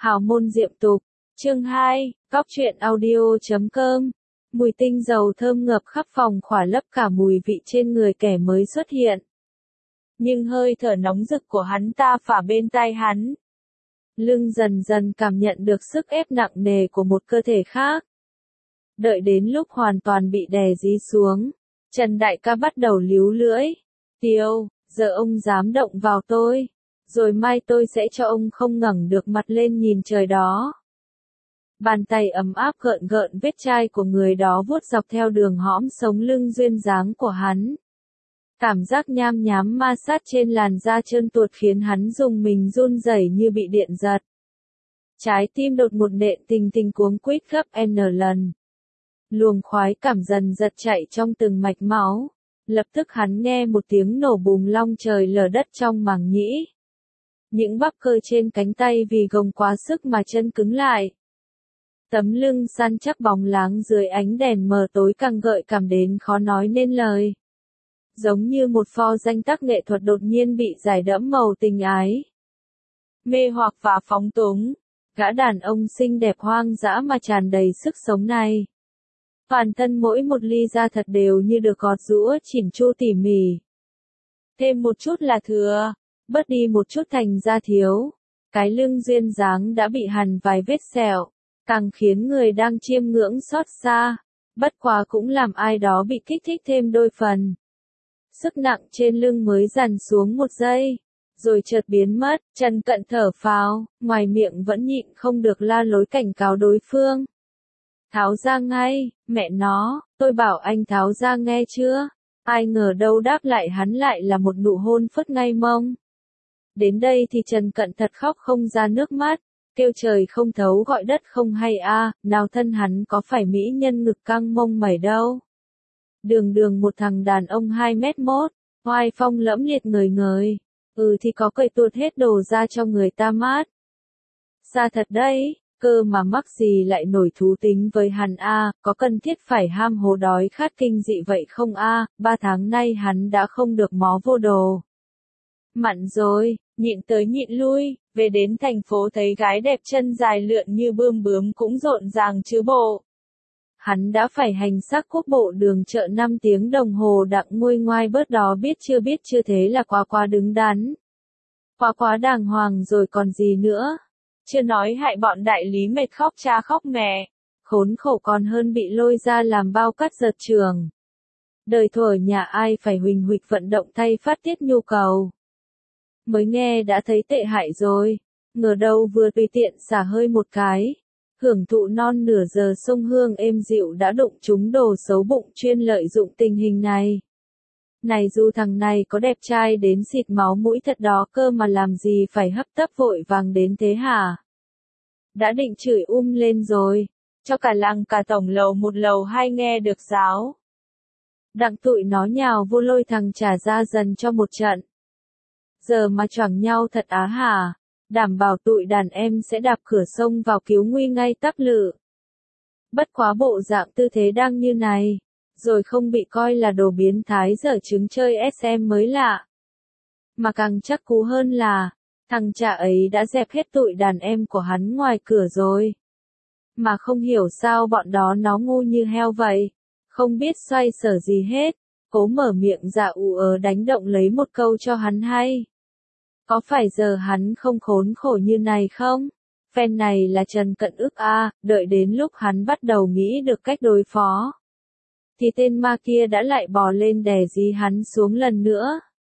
Hào môn diệm tục, chương 2, Cóc truyện audio.com. Mùi tinh dầu thơm ngập khắp phòng khỏa lấp cả mùi vị trên người kẻ mới xuất hiện. Nhưng hơi thở nóng rực của hắn ta phả bên tai hắn. Lưng dần dần cảm nhận được sức ép nặng nề của một cơ thể khác. Đợi đến lúc hoàn toàn bị đè dí xuống, Trần đại ca bắt đầu líu lưỡi. Tiêu, giờ ông dám động vào tôi, rồi mai tôi sẽ cho ông không ngẩng được mặt lên nhìn trời đó. Bàn tay ấm áp gợn gợn vết chai của người đó vuốt dọc theo đường hõm sống lưng duyên dáng của hắn. Cảm giác nham nhám ma sát trên làn da trơn tuột khiến hắn dùng mình run rẩy như bị điện giật. Trái tim đột ngột nện tình tình cuống quýt gấp n lần. Luồng khoái cảm dần giật chạy trong từng mạch máu. Lập tức hắn nghe một tiếng nổ bùng long trời lở đất trong màng nhĩ. Những bắp cơ trên cánh tay vì gồng quá sức mà chân cứng lại. Tấm lưng săn chắc bóng láng dưới ánh đèn mờ tối càng gợi cảm đến khó nói nên lời. Giống như một pho danh tác nghệ thuật đột nhiên bị rải đẫm màu tình ái. Mê hoặc và phóng túng, gã đàn ông xinh đẹp hoang dã mà tràn đầy sức sống này. Toàn thân mỗi một ly da thật đều như được gọt giũa chỉn chu tỉ mỉ. Thêm một chút là thừa, bớt đi một chút thành ra thiếu. Cái lưng duyên dáng đã bị hằn vài vết sẹo, càng khiến người đang chiêm ngưỡng xót xa. Bất quá cũng làm ai đó bị kích thích thêm đôi phần. Sức nặng trên lưng mới dằn xuống một giây, rồi chợt biến mất. Trần Cận thở phào, ngoài miệng vẫn nhịn không được la lối cảnh cáo đối phương. Tháo ra ngay, mẹ nó, tôi bảo anh tháo ra nghe chưa? Ai ngờ đâu đáp lại hắn lại là một nụ hôn phất ngay mông. Đến đây thì Trần Cận thật khóc không ra nước mắt, kêu trời không thấu gọi đất không hay a, nào thân hắn có phải mỹ nhân ngực căng mông mẩy đâu. Đường một thằng đàn ông 2m1, oai phong lẫm liệt ngời ngời, thì có cởi tuột hết đồ ra cho người ta mát. Xa thật đấy, cơ mà mắc gì lại nổi thú tính với hắn a, có cần thiết phải ham hố đói khát kinh dị vậy không a, 3 tháng nay hắn đã không được mó vô đồ. Mặn rồi, nhịn tới nhịn lui, về đến thành phố thấy gái đẹp chân dài lượn như bướm cũng rộn ràng chứ bộ. Hắn đã phải hành xác quốc bộ đường chợ 5 tiếng đồng hồ đặng nguôi ngoai bớt đó biết chưa thế là quá đứng đắn. Quá đàng hoàng rồi còn gì nữa. Chưa nói hại bọn đại lý mệt khóc cha khóc mẹ. Khốn khổ còn hơn bị lôi ra làm bao cắt giật trường. Đời thuở nhà ai phải huỳnh huỵch vận động thay phát tiết nhu cầu. Mới nghe đã thấy tệ hại rồi. Ngờ đâu vừa tùy tiện xả hơi một cái. Hưởng thụ non nửa giờ sông hương êm dịu đã đụng trúng đồ xấu bụng chuyên lợi dụng tình hình này. Này dù thằng này có đẹp trai đến xịt máu mũi thật đó cơ mà làm gì phải hấp tấp vội vàng đến thế hả? Đã định chửi lên rồi, cho cả làng cả tổng lầu một lầu hai nghe được giáo. Đặng tụi nó nhào vô lôi thằng trả ra dần cho một trận. Giờ mà choảng nhau thật á hả? Đảm bảo tụi đàn em sẽ đạp cửa sông vào cứu nguy ngay tắc lự. Bất quá bộ dạng tư thế đang như này, rồi không bị coi là đồ biến thái dở trứng chơi SM mới lạ. Mà càng chắc cú hơn là, thằng chả ấy đã dẹp hết tụi đàn em của hắn ngoài cửa rồi. Mà không hiểu sao bọn đó nó ngu như heo vậy, không biết xoay sở gì hết, cố mở miệng dạ đánh động lấy một câu cho hắn hay. Có phải giờ hắn không khốn khổ như này không? Phen này là Trần Cận ức a, đợi đến lúc hắn bắt đầu nghĩ được cách đối phó. Thì tên ma kia đã lại bò lên đè dí hắn xuống lần nữa.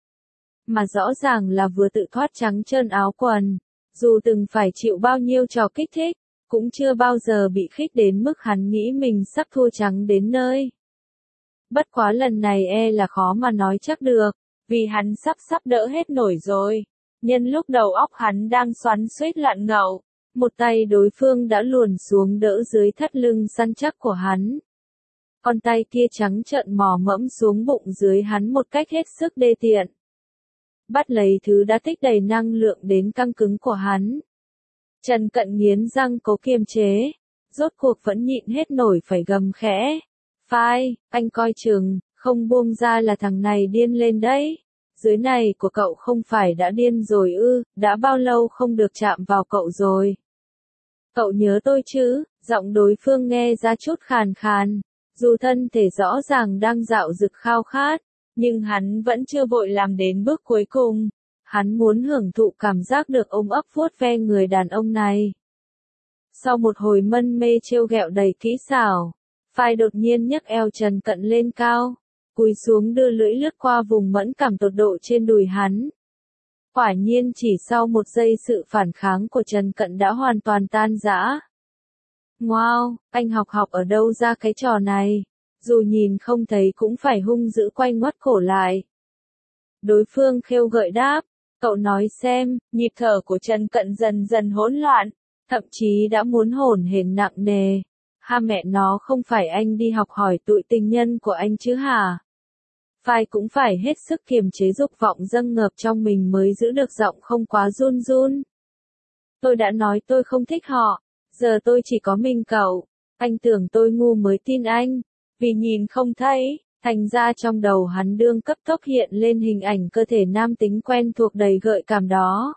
Mà rõ ràng là vừa tự thoát trắng trơn áo quần. Dù từng phải chịu bao nhiêu trò kích thích, cũng chưa bao giờ bị khích đến mức hắn nghĩ mình sắp thua trắng đến nơi. Bất quá lần này là khó mà nói chắc được, vì hắn sắp đỡ hết nổi rồi. Nhân lúc đầu óc hắn đang xoắn xuýt lặn ngậu, một tay đối phương đã luồn xuống đỡ dưới thắt lưng săn chắc của hắn. Con tay kia trắng trợn mò mẫm xuống bụng dưới hắn một cách hết sức đê tiện. Bắt lấy thứ đã tích đầy năng lượng đến căng cứng của hắn. Trần Cận nghiến răng cố kiềm chế, rốt cuộc vẫn nhịn hết nổi phải gầm khẽ. Phai, anh coi chừng, không buông ra là thằng này điên lên đấy. Dưới này của cậu không phải đã điên rồi ư, đã bao lâu không được chạm vào cậu rồi. Cậu nhớ tôi chứ? Giọng đối phương nghe ra chút khàn khàn. Dù thân thể rõ ràng đang dạo dực khao khát, nhưng hắn vẫn chưa vội làm đến bước cuối cùng. Hắn muốn hưởng thụ cảm giác được ôm ấp vuốt ve người đàn ông này. Sau một hồi mân mê trêu ghẹo đầy kỹ xảo, Phai đột nhiên nhấc eo Trần Cận lên cao, cúi xuống đưa lưỡi lướt qua vùng mẫn cảm tột độ trên đùi hắn. Quả nhiên chỉ sau một giây sự phản kháng của Trần Cận đã hoàn toàn tan rã. Wow, anh học ở đâu ra cái trò này? Dù nhìn không thấy cũng phải hung dữ quay ngoắt cổ lại. Đối phương khêu gợi đáp, cậu nói xem, nhịp thở của Trần Cận dần dần hỗn loạn, thậm chí đã muốn hổn hển nặng nề. Ha mẹ nó, không phải anh đi học hỏi tụi tình nhân của anh chứ hả? Phai cũng phải hết sức kiềm chế dục vọng dâng ngập trong mình mới giữ được giọng không quá run run. Tôi đã nói tôi không thích họ, giờ tôi chỉ có mình cậu. Anh tưởng tôi ngu mới tin anh, vì nhìn không thấy, thành ra trong đầu hắn đương cấp tốc hiện lên hình ảnh cơ thể nam tính quen thuộc đầy gợi cảm đó.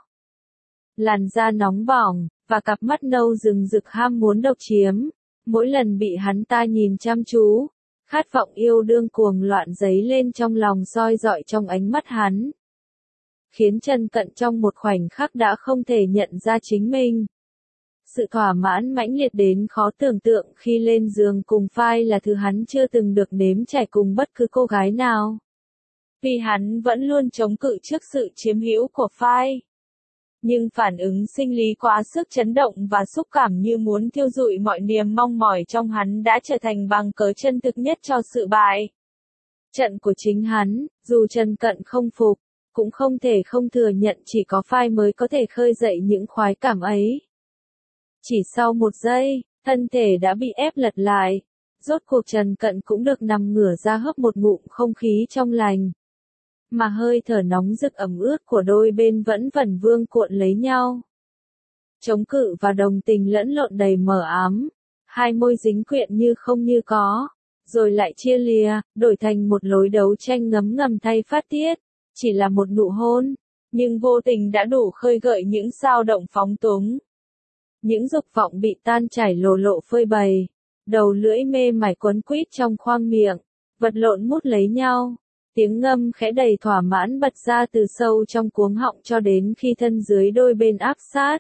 Làn da nóng bỏng, và cặp mắt nâu rừng rực ham muốn độc chiếm. Mỗi lần bị hắn ta nhìn chăm chú, khát vọng yêu đương cuồng loạn dấy lên trong lòng soi dọi trong ánh mắt hắn. Khiến Trần Cận trong một khoảnh khắc đã không thể nhận ra chính mình. Sự thỏa mãn mãnh liệt đến khó tưởng tượng khi lên giường cùng Phai là thứ hắn chưa từng được nếm trải cùng bất cứ cô gái nào. Vì hắn vẫn luôn chống cự trước sự chiếm hữu của Phai. Nhưng phản ứng sinh lý quá sức chấn động và xúc cảm như muốn thiêu rụi mọi niềm mong mỏi trong hắn đã trở thành bằng cớ chân thực nhất cho sự bại trận của chính hắn. Dù Trần Cận không phục, cũng không thể không thừa nhận chỉ có Phai mới có thể khơi dậy những khoái cảm ấy. Chỉ sau một giây, thân thể đã bị ép lật lại. Rốt cuộc Trần Cận cũng được nằm ngửa ra hớp một ngụm không khí trong lành. Mà hơi thở nóng rực ẩm ướt của đôi bên vẫn vẩn vương cuộn lấy nhau. Chống cự và đồng tình lẫn lộn đầy mờ ám. Hai môi dính quyện như không như có. Rồi lại chia lìa, đổi thành một lối đấu tranh ngấm ngầm thay phát tiết. Chỉ là một nụ hôn, nhưng vô tình đã đủ khơi gợi những dao động phóng túng. Những dục vọng bị tan chảy lồ lộ phơi bày. Đầu lưỡi mê mải quấn quýt trong khoang miệng. Vật lộn mút lấy nhau. Tiếng ngâm khẽ đầy thỏa mãn bật ra từ sâu trong cuống họng cho đến khi thân dưới đôi bên áp sát.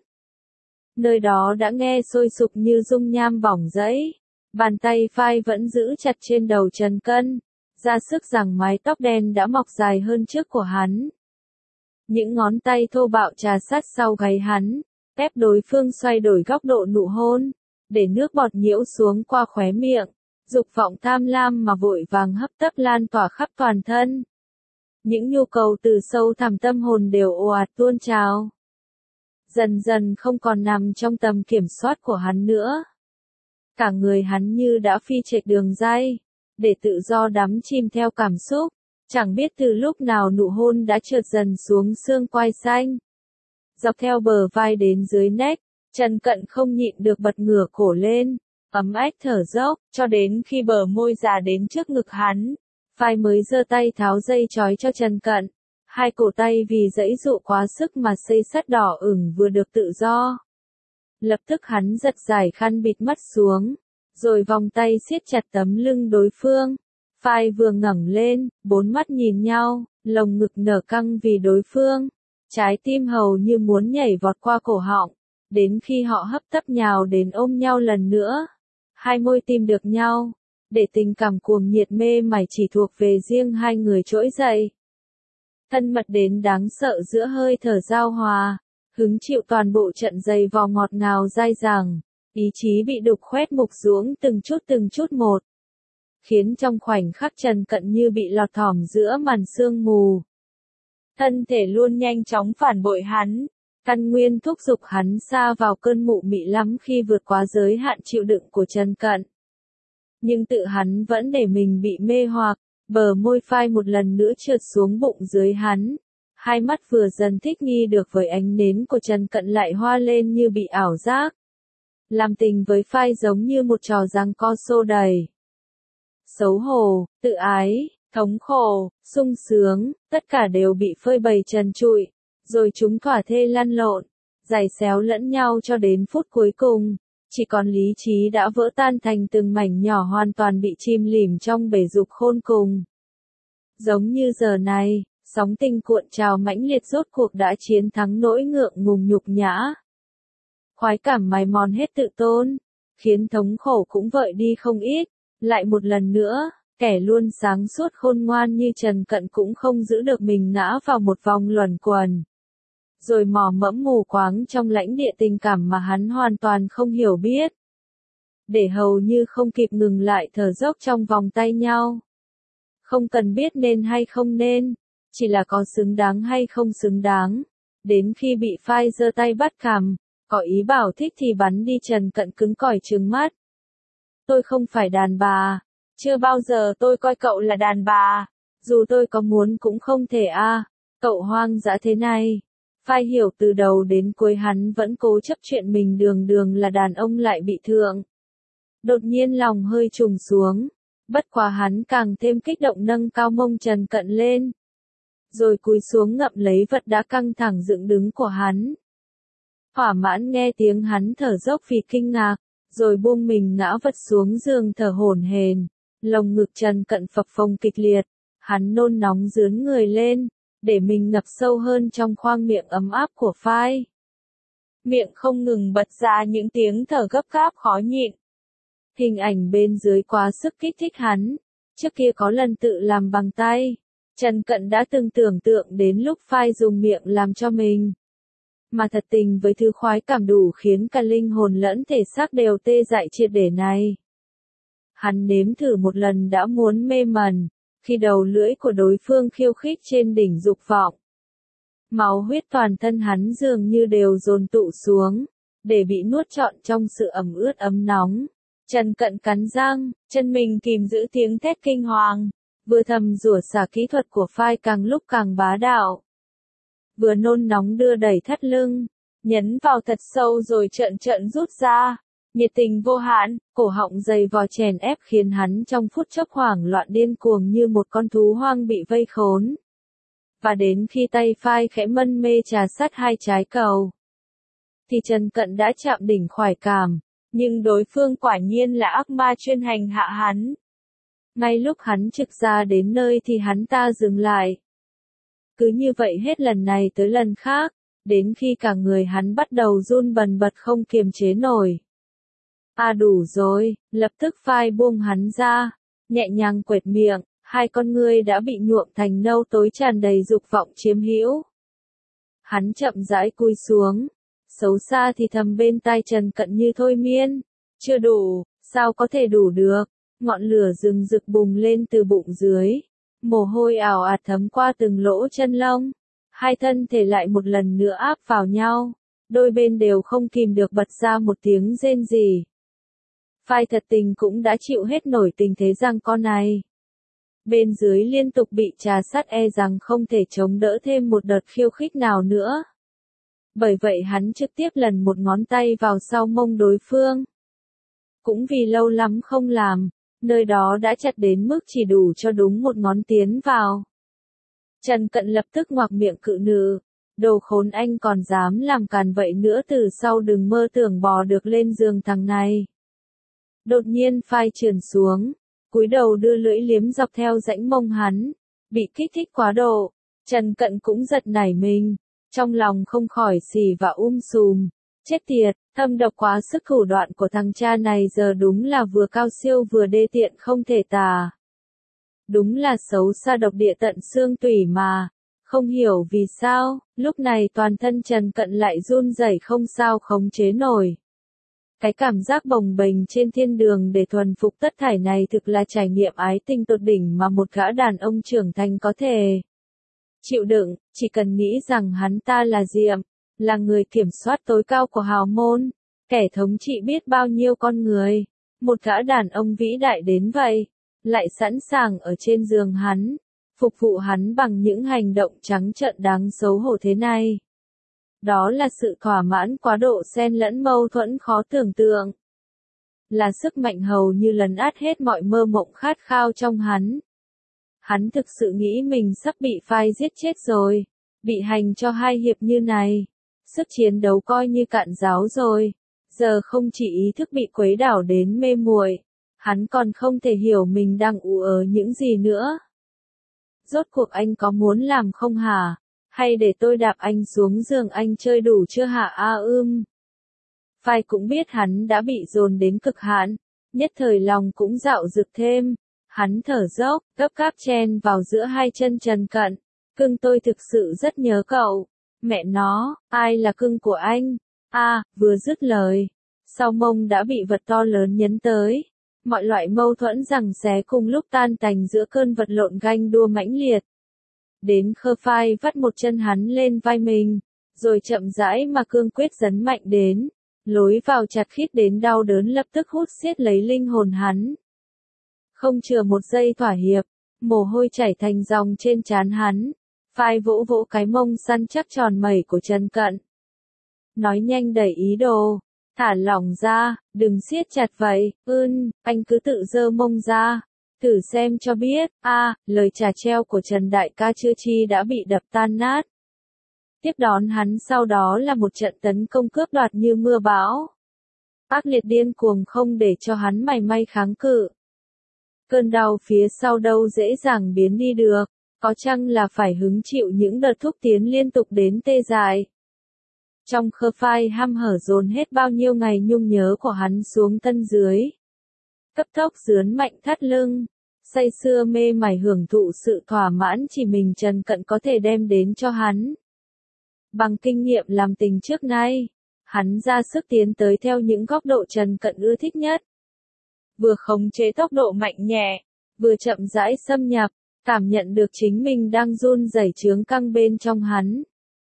Nơi đó đã nghe sôi sục như dung nham bỏng rẫy. Bàn tay Phai vẫn giữ chặt trên đầu Trần Cận, ra sức rằng mái tóc đen đã mọc dài hơn trước của hắn. Những ngón tay thô bạo trà sát sau gáy hắn, ép đối phương xoay đổi góc độ nụ hôn, để nước bọt nhiễu xuống qua khóe miệng. Dục vọng tham lam mà vội vàng hấp tấp lan tỏa khắp toàn thân. Những nhu cầu từ sâu thẳm tâm hồn đều ồ ạt tuôn trào. Dần dần không còn nằm trong tầm kiểm soát của hắn nữa. Cả người hắn như đã phi trệch đường ray, để tự do đắm chìm theo cảm xúc. Chẳng biết từ lúc nào nụ hôn đã trượt dần xuống xương quai xanh. Dọc theo bờ vai đến dưới nách, Trần Cận không nhịn được bật ngửa cổ lên. Ấm ách thở dốc, cho đến khi bờ môi già đến trước ngực hắn. Phai mới giơ tay tháo dây trói cho Trần Cận. Hai cổ tay vì giãy dụ quá sức mà xây sắt đỏ ửng vừa được tự do. Lập tức hắn giật giải khăn bịt mắt xuống, rồi vòng tay siết chặt tấm lưng đối phương. Phai vừa ngẩng lên, bốn mắt nhìn nhau, lồng ngực nở căng vì đối phương. Trái tim hầu như muốn nhảy vọt qua cổ họng, đến khi họ hấp tấp nhào đến ôm nhau lần nữa. Hai môi tìm được nhau, để tình cảm cuồng nhiệt mê mải chỉ thuộc về riêng hai người trỗi dậy. Thân mật đến đáng sợ giữa hơi thở giao hòa, hứng chịu toàn bộ trận giày vò ngọt ngào dai dẳng, ý chí bị đục khoét mục xuống từng chút một. Khiến trong khoảnh khắc Trần Cận như bị lọt thỏm giữa màn sương mù. Thân thể luôn nhanh chóng phản bội hắn. Căn nguyên thúc giục hắn sa vào cơn mụ mị lắm khi vượt quá giới hạn chịu đựng của Trần Cận. Nhưng tự hắn vẫn để mình bị mê hoặc, bờ môi Phai một lần nữa trượt xuống bụng dưới hắn. Hai mắt vừa dần thích nghi được với ánh nến của Trần Cận lại hoa lên như bị ảo giác. Làm tình với Phai giống như một trò giằng co xô đầy. Xấu hổ, tự ái, thống khổ, sung sướng, tất cả đều bị phơi bày trần trụi. Rồi chúng thỏa thê lăn lộn, giày xéo lẫn nhau cho đến phút cuối cùng. Chỉ còn lý trí đã vỡ tan thành từng mảnh nhỏ hoàn toàn bị chìm lìm trong bể dục khôn cùng. Giống như giờ này, sóng tình cuộn trào mãnh liệt rốt cuộc đã chiến thắng nỗi ngượng ngùng nhục nhã. Khoái cảm mài mòn hết tự tôn, khiến thống khổ cũng vợi đi không ít. Lại một lần nữa, kẻ luôn sáng suốt khôn ngoan như Trần Cận cũng không giữ được mình ngã vào một vòng luẩn quẩn. Rồi mò mẫm mù quáng trong lãnh địa tình cảm mà hắn hoàn toàn không hiểu biết. Để hầu như không kịp ngừng lại thở dốc trong vòng tay nhau. Không cần biết nên hay không nên, chỉ là có xứng đáng hay không xứng đáng. Đến khi bị phai giơ tay bắt cằm, có ý bảo thích thì bắn đi, Trần Cận cứng cỏi trừng mắt. Tôi không phải đàn bà, chưa bao giờ tôi coi cậu là đàn bà, dù tôi có muốn cũng không thể a. Cậu hoang dã thế này. Phai hiểu từ đầu đến cuối hắn vẫn cố chấp chuyện mình đường đường là đàn ông lại bị thượng. Đột nhiên lòng hơi trùng xuống, bất quá hắn càng thêm kích động nâng cao mông Trần Cận lên. Rồi cúi xuống ngậm lấy vật đã căng thẳng dựng đứng của hắn. Thỏa mãn nghe tiếng hắn thở dốc vì kinh ngạc, rồi buông mình ngã vật xuống giường thở hổn hển. Lồng ngực Trần Cận phập phồng kịch liệt, hắn nôn nóng rướn người lên, để mình ngập sâu hơn trong khoang miệng ấm áp của phai. Miệng không ngừng bật ra những tiếng thở gấp gáp khó nhịn. Hình ảnh bên dưới quá sức kích thích hắn, trước kia có lần tự làm bằng tay. Trần Cận đã từng tưởng tượng đến lúc phai dùng miệng làm cho mình. Mà thật tình với thứ khoái cảm đủ khiến cả linh hồn lẫn thể xác đều tê dại triệt để này. Hắn nếm thử một lần đã muốn mê mẩn, khi đầu lưỡi của đối phương khiêu khích trên đỉnh dục vọng. Máu huyết toàn thân hắn dường như đều dồn tụ xuống, để bị nuốt trọn trong sự ẩm ướt ấm nóng. Trần Cận cắn răng, chân mình kìm giữ tiếng thét kinh hoàng, vừa thầm rủa xả kỹ thuật của phai càng lúc càng bá đạo. Vừa nôn nóng đưa đẩy thắt lưng, nhấn vào thật sâu rồi trợn trợn rút ra. Nhiệt tình vô hạn, cổ họng dày vò chèn ép khiến hắn trong phút chốc hoảng loạn điên cuồng như một con thú hoang bị vây khốn. Và đến khi tay phai khẽ mân mê trà sát hai trái cầu, thì Trần Cận đã chạm đỉnh khoái cảm, nhưng đối phương quả nhiên là ác ma chuyên hành hạ hắn. Ngay lúc hắn trực ra đến nơi thì hắn ta dừng lại. Cứ như vậy hết lần này tới lần khác, đến khi cả người hắn bắt đầu run bần bật không kiềm chế nổi. À đủ rồi, lập tức phai buông hắn ra, nhẹ nhàng quệt miệng, hai con ngươi đã bị nhuộm thành nâu tối tràn đầy dục vọng chiếm hữu. Hắn chậm rãi cúi xuống, xấu xa thì thầm bên tai Trần Cận như thôi miên, chưa đủ, sao có thể đủ được, ngọn lửa rừng rực bùng lên từ bụng dưới, mồ hôi ào ạt thấm qua từng lỗ chân lông, hai thân thể lại một lần nữa áp vào nhau, đôi bên đều không kìm được bật ra một tiếng rên rỉ. Phai thật tình cũng đã chịu hết nổi tình thế giằng co này. Bên dưới liên tục bị trà sát e rằng không thể chống đỡ thêm một đợt khiêu khích nào nữa. Bởi vậy hắn trực tiếp lần một ngón tay vào sau mông đối phương. Cũng vì lâu lắm không làm, nơi đó đã chặt đến mức chỉ đủ cho đúng một ngón tiến vào. Trần Cận lập tức ngoạc miệng cự nữ. Đồ khốn, anh còn dám làm càn vậy nữa, từ sau đừng mơ tưởng bò được lên giường thằng này. Đột nhiên phai trườn xuống, cúi đầu đưa lưỡi liếm dọc theo rãnh mông hắn. Bị kích thích quá độ, Trần Cận cũng giật nảy mình, trong lòng không khỏi xì và sùm. Chết tiệt, thâm độc quá sức, thủ đoạn của thằng cha này giờ đúng là vừa cao siêu vừa đê tiện không thể tả. Đúng là xấu xa độc địa tận xương tủy mà. Không hiểu vì sao, lúc này toàn thân Trần Cận lại run rẩy không sao khống chế nổi. Cái cảm giác bồng bềnh trên thiên đường để thuần phục tất thảy này thực là trải nghiệm ái tình tột đỉnh mà một gã đàn ông trưởng thành có thể chịu đựng, chỉ cần nghĩ rằng hắn ta là Diệm, là người kiểm soát tối cao của hào môn, kẻ thống trị biết bao nhiêu con người, một gã đàn ông vĩ đại đến vậy, lại sẵn sàng ở trên giường hắn, phục vụ hắn bằng những hành động trắng trợn đáng xấu hổ thế này. Đó là sự thỏa mãn quá độ xen lẫn mâu thuẫn khó tưởng tượng. Là sức mạnh hầu như lấn át hết mọi mơ mộng khát khao trong hắn. Hắn thực sự nghĩ mình sắp bị phai giết chết rồi, bị hành cho 2 hiệp như này. Sức chiến đấu coi như cạn ráo rồi. Giờ không chỉ ý thức bị quấy đảo đến mê muội, hắn còn không thể hiểu mình đang ù những gì nữa. Rốt cuộc anh có muốn làm không hả? Hay để tôi đạp anh xuống giường anh chơi đủ chưa hả Phai cũng biết hắn đã bị dồn đến cực hạn, nhất thời lòng cũng dạo dực thêm. Hắn thở dốc, gấp gáp chen vào giữa hai chân Trần Cận. Cưng tôi thực sự rất nhớ cậu. Mẹ nó, ai là cưng của anh? Vừa dứt lời. Sau mông đã bị vật to lớn nhấn tới. Mọi loại mâu thuẫn giằng xé cùng lúc tan tành giữa cơn vật lộn ganh đua mãnh liệt. Đến Khơ Phai vắt một chân hắn lên vai mình, rồi chậm rãi mà cương quyết dấn mạnh đến. Lối vào chặt khít đến đau đớn lập tức hút xiết lấy linh hồn hắn. Không chừa một giây thỏa hiệp, mồ hôi chảy thành dòng trên trán hắn. Phai vỗ vỗ cái mông săn chắc tròn mẩy của Trần Cận. Nói nhanh đẩy ý đồ, thả lỏng ra, đừng siết chặt vậy, anh cứ tự giơ mông ra. Thử xem cho biết, lời trà treo của Trần Đại ca chưa chi đã bị đập tan nát. Tiếp đón hắn sau đó là một trận tấn công cướp đoạt như mưa bão. Ác liệt điên cuồng không để cho hắn mảy may kháng cự. Cơn đau phía sau đâu dễ dàng biến đi được, có chăng là phải hứng chịu những đợt thúc tiến liên tục đến tê dại. Trong Khơ Phai hăm hở dồn hết bao nhiêu ngày nhung nhớ của hắn xuống thân dưới. Cấp tốc dướn mạnh thắt lưng, say sưa mê mải hưởng thụ sự thỏa mãn chỉ mình Trần Cận có thể đem đến cho hắn. Bằng kinh nghiệm làm tình trước nay, hắn ra sức tiến tới theo những góc độ Trần Cận ưa thích nhất. Vừa khống chế tốc độ mạnh nhẹ, vừa chậm rãi xâm nhập, cảm nhận được chính mình đang run rẩy chướng căng bên trong hắn.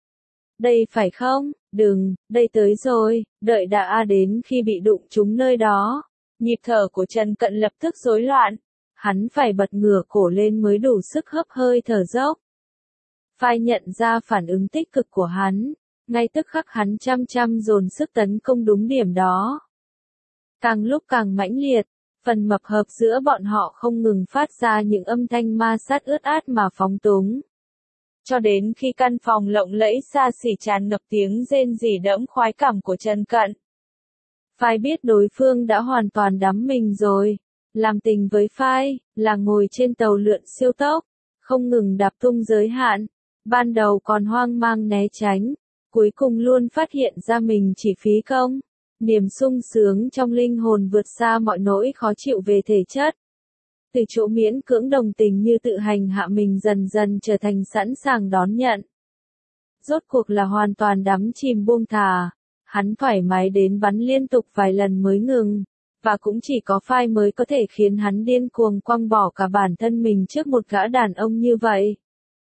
Đây phải không? Đừng, đây tới rồi, đợi đã đến khi bị đụng trúng nơi đó. Nhịp thở của Trần Cận lập tức rối loạn, hắn phải bật ngửa cổ lên mới đủ sức hấp hơi thở dốc. Phai nhận ra phản ứng tích cực của hắn, ngay tức khắc hắn chăm dồn sức tấn công đúng điểm đó. Càng lúc càng mãnh liệt, phần mập hợp giữa bọn họ không ngừng phát ra những âm thanh ma sát ướt át mà phóng túng. Cho đến khi căn phòng lộng lẫy xa xỉ tràn ngập tiếng rên rỉ đẫm khoái cảm của Trần Cận. Phai biết đối phương đã hoàn toàn đắm mình rồi. Làm tình với Phai, là ngồi trên tàu lượn siêu tốc, không ngừng đạp tung giới hạn. Ban đầu còn hoang mang né tránh, cuối cùng luôn phát hiện ra mình chỉ phí công. Niềm sung sướng trong linh hồn vượt xa mọi nỗi khó chịu về thể chất. Từ chỗ miễn cưỡng đồng tình như tự hành hạ mình dần dần trở thành sẵn sàng đón nhận. Rốt cuộc là hoàn toàn đắm chìm buông thả. Hắn thoải mái đến bắn liên tục vài lần mới ngừng. Và cũng chỉ có Phai mới có thể khiến hắn điên cuồng quăng bỏ cả bản thân mình trước một gã đàn ông như vậy.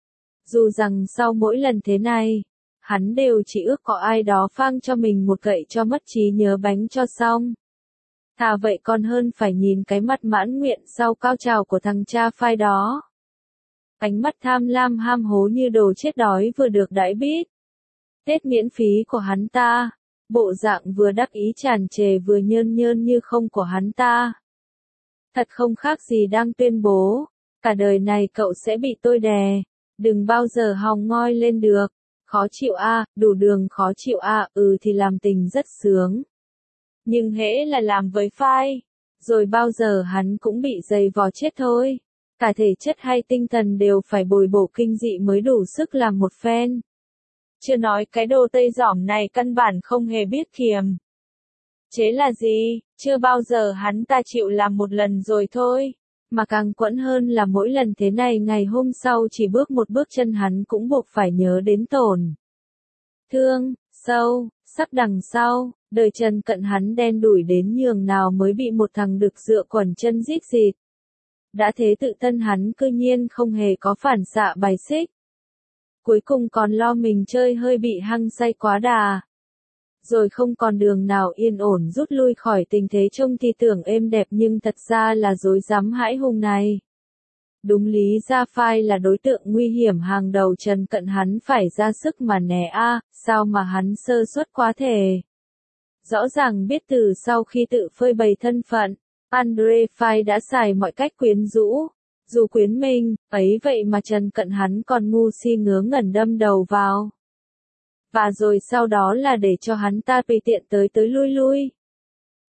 Dù rằng sau mỗi lần thế này, hắn đều chỉ ước có ai đó phang cho mình một gậy cho mất trí nhớ bánh cho xong. Thà vậy còn hơn phải nhìn cái mặt mãn nguyện sau cao trào của thằng cha Phai đó. Ánh mắt tham lam ham hố như đồ chết đói vừa được đãi bít. Tết miễn phí của hắn ta, bộ dạng vừa đắc ý tràn trề vừa nhơn nhơn như không của hắn ta. Thật không khác gì đang tuyên bố, cả đời này cậu sẽ bị tôi đè, đừng bao giờ hòng ngoi lên được. Khó chịu đủ đường khó chịu thì làm tình rất sướng. Nhưng hễ là làm với Phai, rồi bao giờ hắn cũng bị dày vò chết thôi. Cả thể chất hay tinh thần đều phải bồi bổ kinh dị mới đủ sức làm một phen. Chưa nói cái đồ Tây giỏm này căn bản không hề biết kiềm chế là gì, chưa bao giờ hắn ta chịu làm một lần rồi thôi. Mà càng quẫn hơn là mỗi lần thế này ngày hôm sau chỉ bước một bước chân hắn cũng buộc phải nhớ đến tổn thương, sâu, sắc đằng sau, đời Trần Cận hắn đen đủi đến nhường nào mới bị một thằng đực dựa quần chân rít rịt. Đã thế tự thân hắn cư nhiên không hề có phản xạ bài xích. Cuối cùng còn lo mình chơi hơi bị hăng say quá đà. Rồi không còn đường nào yên ổn rút lui khỏi tình thế trông thì tưởng êm đẹp nhưng thật ra là rối rắm hãi hùng này. Đúng lý ra Phai là đối tượng nguy hiểm hàng đầu Trần Cận hắn phải ra sức mà né sao mà hắn sơ suất quá thể. Rõ ràng biết từ sau khi tự phơi bày thân phận, Andre Phai đã xài mọi cách quyến rũ, dù quyến mình, ấy vậy mà Trần Cận hắn còn ngu si ngớ ngẩn đâm đầu vào. Và rồi sau đó là để cho hắn ta tùy tiện tới lui lui.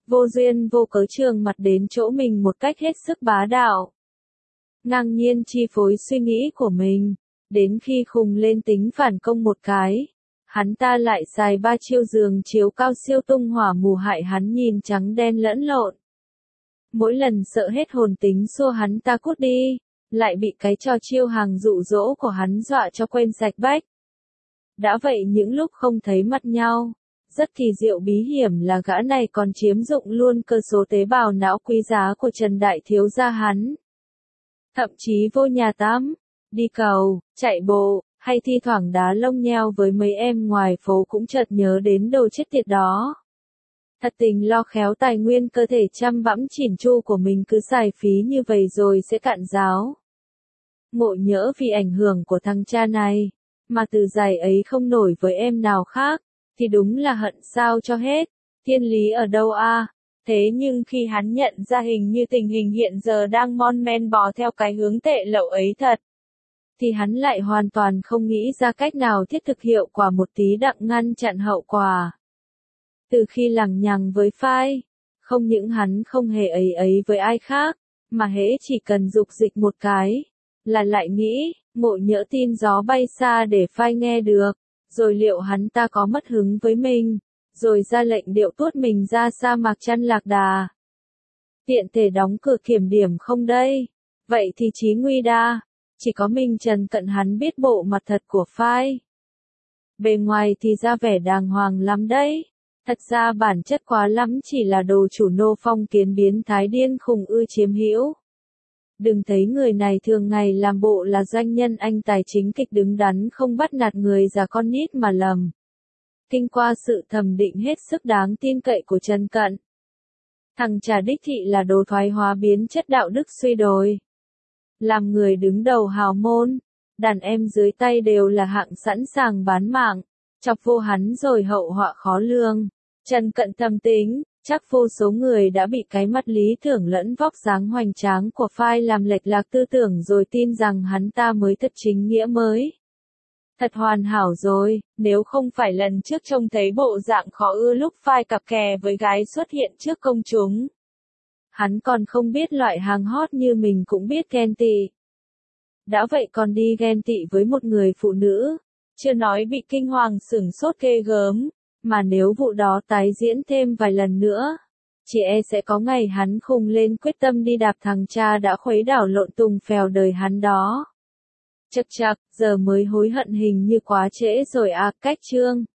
vô duyên vô cớ trường mặt đến chỗ mình một cách hết sức bá đạo. Ngang nhiên chi phối suy nghĩ của mình, đến khi khùng lên tính phản công một cái, hắn ta lại xài 3 chiêu giường chiếu cao siêu tung hỏa mù hại hắn nhìn trắng đen lẫn lộn. Mỗi lần sợ hết hồn tính xua hắn ta cút đi, lại bị cái trò chiêu hàng dụ dỗ của hắn dọa cho quên sạch bách. Đã vậy những lúc không thấy mặt nhau, rất kỳ diệu bí hiểm là gã này còn chiếm dụng luôn cơ số tế bào não quý giá của Trần Đại Thiếu gia hắn. Thậm chí vô nhà tắm, đi cầu, chạy bộ, hay thi thoảng đá lông nheo với mấy em ngoài phố cũng chợt nhớ đến đồ chết tiệt đó. Thật tình lo khéo tài nguyên cơ thể chăm bẵm chỉn chu của mình cứ xài phí như vậy rồi sẽ cạn ráo. Ngộ nhỡ vì ảnh hưởng của thằng cha này, mà từ giày ấy không nổi với em nào khác, thì đúng là hận sao cho hết, thiên lý ở đâu a? Thế nhưng khi hắn nhận ra hình như tình hình hiện giờ đang mon men bò theo cái hướng tệ lậu ấy thật, thì hắn lại hoàn toàn không nghĩ ra cách nào thiết thực hiệu quả một tí đặng ngăn chặn hậu quả. Từ khi lằng nhằng với phai, không những hắn không hề ấy với ai khác, mà hễ chỉ cần dục dịch một cái, là lại nghĩ, ngộ nhỡ tin gió bay xa để phai nghe được, rồi liệu hắn ta có mất hứng với mình, rồi ra lệnh điệu tuốt mình ra sa mạc chăn lạc đà. Tiện thể đóng cửa kiểm điểm không đây? Vậy thì chí nguy đa, chỉ có mình Trần Cận hắn biết bộ mặt thật của phai. Bề ngoài thì ra vẻ đàng hoàng lắm đấy. Thật ra bản chất quá lắm chỉ là đồ chủ nô phong kiến biến thái điên khùng ư chiếm hữu. Đừng thấy người này thường ngày làm bộ là doanh nhân anh tài chính kịch đứng đắn không bắt nạt người già con nít mà lầm. Kinh qua sự thẩm định hết sức đáng tin cậy của Trần Cận. Thằng trà đích thị là đồ thoái hóa biến chất đạo đức suy đồi. Làm người đứng đầu hào môn, đàn em dưới tay đều là hạng sẵn sàng bán mạng, chọc vô hắn rồi hậu họa khó lường. Trần Cận thầm tính, chắc vô số người đã bị cái mắt lý tưởng lẫn vóc dáng hoành tráng của phai làm lệch lạc tư tưởng rồi tin rằng hắn ta mới thật chính nghĩa mới. Thật hoàn hảo rồi, nếu không phải lần trước trông thấy bộ dạng khó ưa lúc phai cặp kè với gái xuất hiện trước công chúng. Hắn còn không biết loại hàng hot như mình cũng biết ghen tị. Đã vậy còn đi ghen tị với một người phụ nữ, chưa nói bị kinh hoàng sửng sốt ghê gớm, mà nếu vụ đó tái diễn thêm vài lần nữa, chỉ e sẽ có ngày hắn khùng lên quyết tâm đi đạp thằng cha đã khuấy đảo lộn tùng phèo đời hắn đó. Chậc chậc, giờ mới hối hận hình như quá trễ rồi à, cách chương.